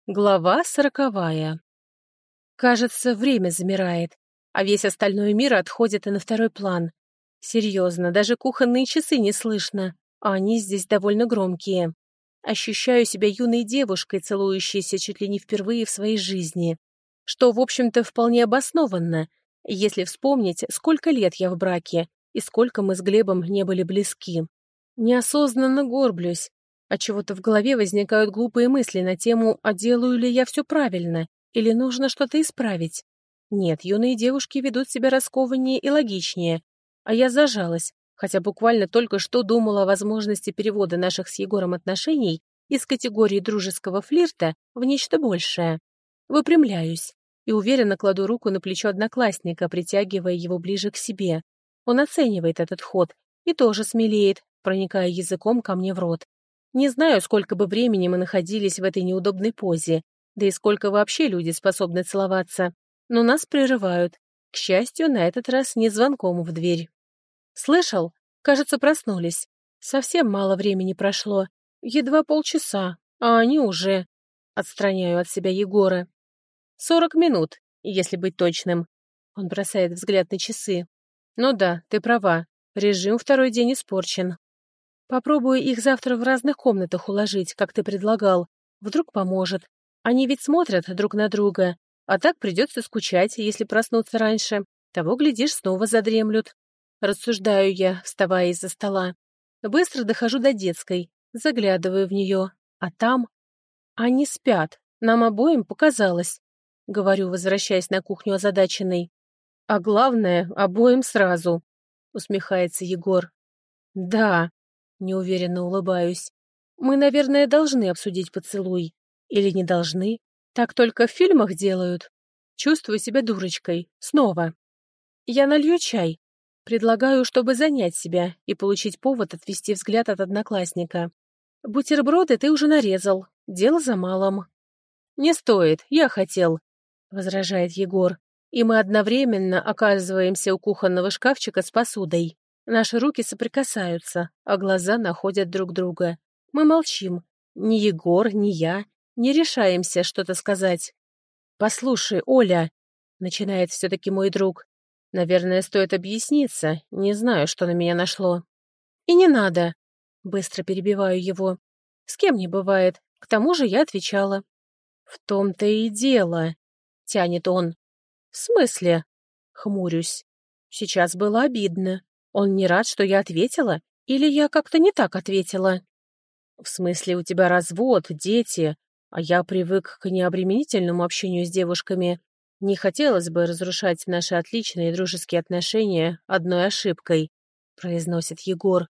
Глава 40. Кажется, время замирает, а весь остальной мир отходит и на второй план. Серьезно, даже кухонные часы не слышно, а они здесь довольно громкие. Ощущаю себя юной девушкой, целующейся чуть ли не впервые в своей жизни, что, в общем-то, вполне обоснованно, если вспомнить, сколько лет я в браке и сколько мы с Глебом не были близки. Неосознанно горблюсь. Отчего-то в голове возникают глупые мысли на тему, а делаю ли я все правильно, или нужно что-то исправить. Нет, юные девушки ведут себя раскованнее и логичнее, а я зажалась, хотя буквально только что думала о возможности перевода наших с Егором отношений из категории дружеского флирта в нечто большее. Выпрямляюсь и уверенно кладу руку на плечо одноклассника, притягивая его ближе к себе. Он оценивает этот ход и тоже смелеет, проникая языком ко мне в рот. Не знаю, сколько бы времени мы находились в этой неудобной позе, да и сколько вообще люди способны целоваться, но нас прерывают. К счастью, на этот раз не звонком в дверь. «Слышал? Кажется, проснулись. Совсем мало времени прошло. Едва полчаса, а они уже...» Отстраняю от себя Егора. 40 минут, если быть точным. Он бросает взгляд на часы. «Ну да, ты права. Режим второй день испорчен. Попробую их завтра в разных комнатах уложить, как ты предлагал. Вдруг поможет. Они ведь смотрят друг на друга, а так придется скучать, если проснуться раньше. Того, глядишь, снова задремлют. Рассуждаю я, вставая из-за стола. Быстро дохожу до детской, заглядываю в нее, а там... Они спят, нам обоим показалось. Говорю, возвращаясь на кухню озадаченной. А главное, обоим сразу. Усмехается Егор. Да. Неуверенно улыбаюсь. Мы, наверное, должны обсудить поцелуй. Или не должны? Так только в фильмах делают. Чувствую себя дурочкой. Снова. Я налью чай. Предлагаю, чтобы занять себя и получить повод отвести взгляд от одноклассника. Бутерброды ты уже нарезал. Дело за малым. Не стоит, я хотел, возражает Егор. И мы одновременно оказываемся у кухонного шкафчика с посудой. Наши руки соприкасаются, а глаза находят друг друга. Мы молчим. Ни Егор, ни я не решаемся что-то сказать. «Послушай, Оля», — начинает все-таки мой друг, — «наверное, стоит объясниться, не знаю, что на меня нашло». «И не надо», — быстро перебиваю его. «С кем не бывает, к тому же я отвечала». «В том-то и дело», — тянет он. «В смысле?» — хмурюсь. Сейчас было обидно. Он не рад, что я ответила? Или я как-то не так ответила? В смысле, у тебя развод, дети, а я привык к необременительному общению с девушками. Не хотелось бы разрушать наши отличные дружеские отношения одной ошибкой, произносит Егор.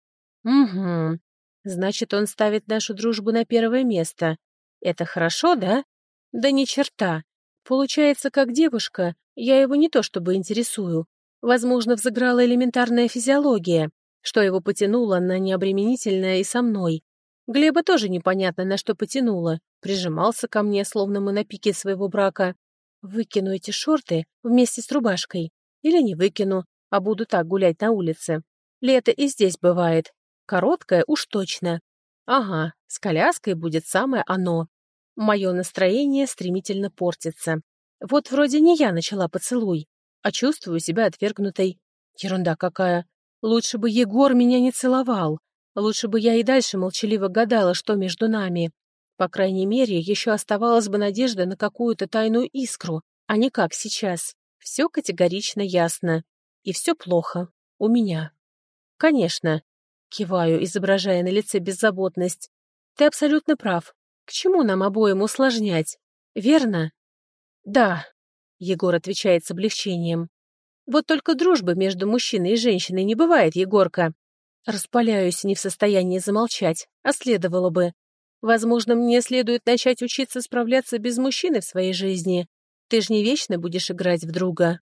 Угу. Значит, он ставит нашу дружбу на первое место. Это хорошо, да? Да ни черта. Получается, как девушка, я его не то чтобы интересую. Возможно, взыграла элементарная физиология, что его потянуло на необременительное и со мной. Глеба тоже непонятно, на что потянуло. Прижимался ко мне, словно мы на пике своего брака. Выкину эти шорты вместе с рубашкой. Или не выкину, а буду так гулять на улице. Лето и здесь бывает. Короткое уж точно. Ага, с коляской будет самое оно. Мое настроение стремительно портится. Вот вроде не я начала поцелуй, а чувствую себя отвергнутой. Ерунда какая. Лучше бы Егор меня не целовал. Лучше бы я и дальше молчаливо гадала, что между нами. По крайней мере, еще оставалась бы надежда на какую-то тайную искру, а не как сейчас. Все категорично ясно. И все плохо. У меня. Конечно. Киваю, изображая на лице беззаботность. Ты абсолютно прав. К чему нам обоим усложнять? Верно? Да. Егор отвечает с облегчением. Вот только дружбы между мужчиной и женщиной не бывает, Егорка. Распаляюсь, не в состоянии замолчать, а следовало бы. Возможно, мне следует начать учиться справляться без мужчины в своей жизни. Ты ж не вечно будешь играть в друга.